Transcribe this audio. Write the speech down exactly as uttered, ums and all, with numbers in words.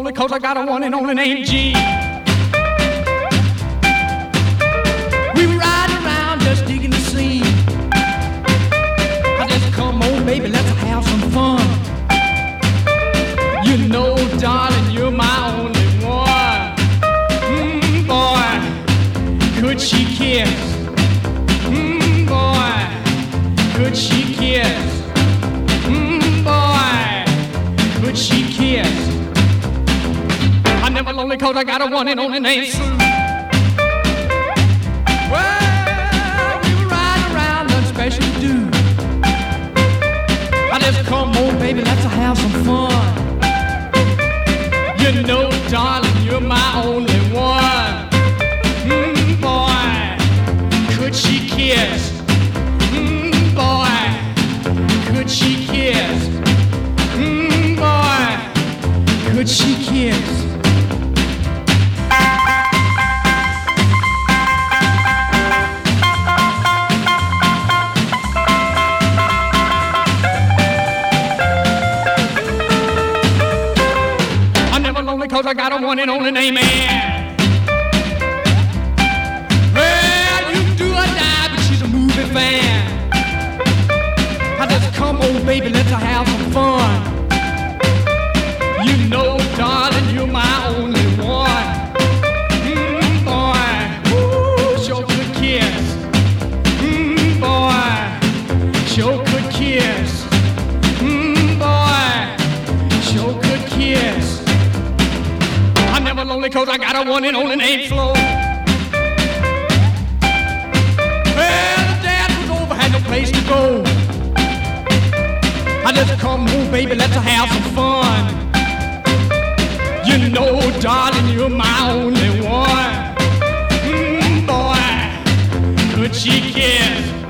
lonely 'cause I got a one and only named G. We ride around just digging the scene. I just come on, baby, let's have some fun. You know, darling, you're my only one. Mmm, boy, could she kiss? Mmm, boy, could she kiss? Mmm, boy, could she kiss? I'm never lonely 'cause I got a one and only named Sue. Well, we were riding around, nothing special to do. I just come on, baby, let's have some fun. You know, darling, you're my only one. Mmm, boy, could she kiss? Mmm, boy, could she kiss? Mmm, boy, could she kiss? Lonely 'cause I got a one and only name Ann. Well, you do or die, but she's a movie fan. I just come on, baby, let's have some fun. You know, darling, you're my only one. Mmm, boy, ooh, sure could kiss. Mmm, boy, sure could kiss. Mmm, boy, sure could kiss. I'm never lonely 'cause I got a one and only named Flo. Well, the dad was over, had no place to go. I just come home, baby, let's have some fun. You know, darling, you're my only one. Mmm, boy, could she kiss?